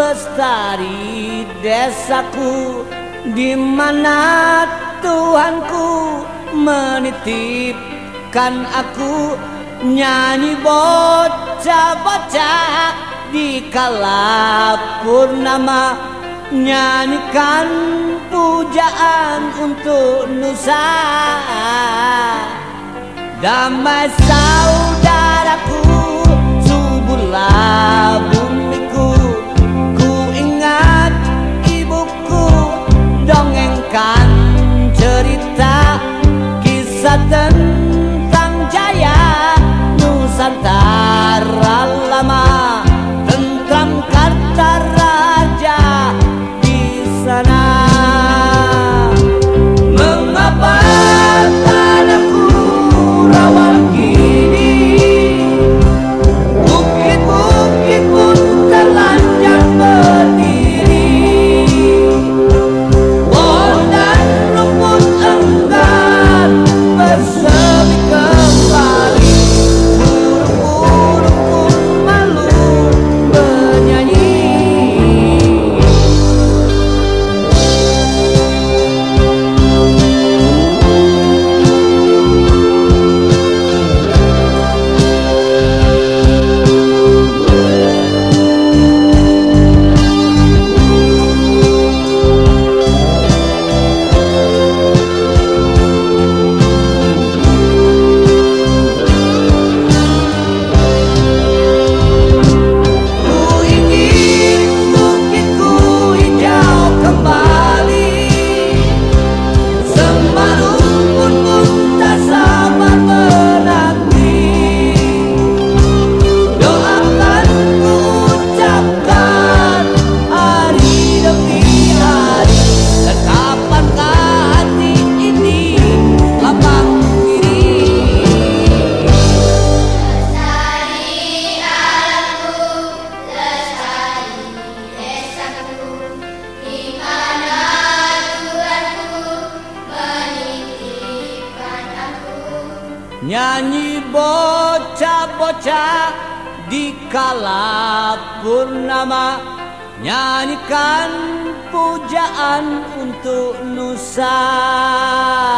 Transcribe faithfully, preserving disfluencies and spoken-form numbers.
lestari desaku, di mana Tuhanku menitipkan aku. Nyanyi bocah-bocah di kala purnama, nyanyikan pujaan untuk Nusa. Damai saudaraku, suburlah bumiku. Ku ingat ibuku dongengkan cerita kisah tentang jaya Nusantara lama, tentram kata raja di sana. Mengapa tanahku rawan gini, bukit-bukit pun terlanjur berdiri, pohon dan rumput enggan bersemi kembali, burung-burung pun malu bernyanyi. Nyanyi bocah-bocah di kala purnama, nyanyikan pujaan untuk Nusa.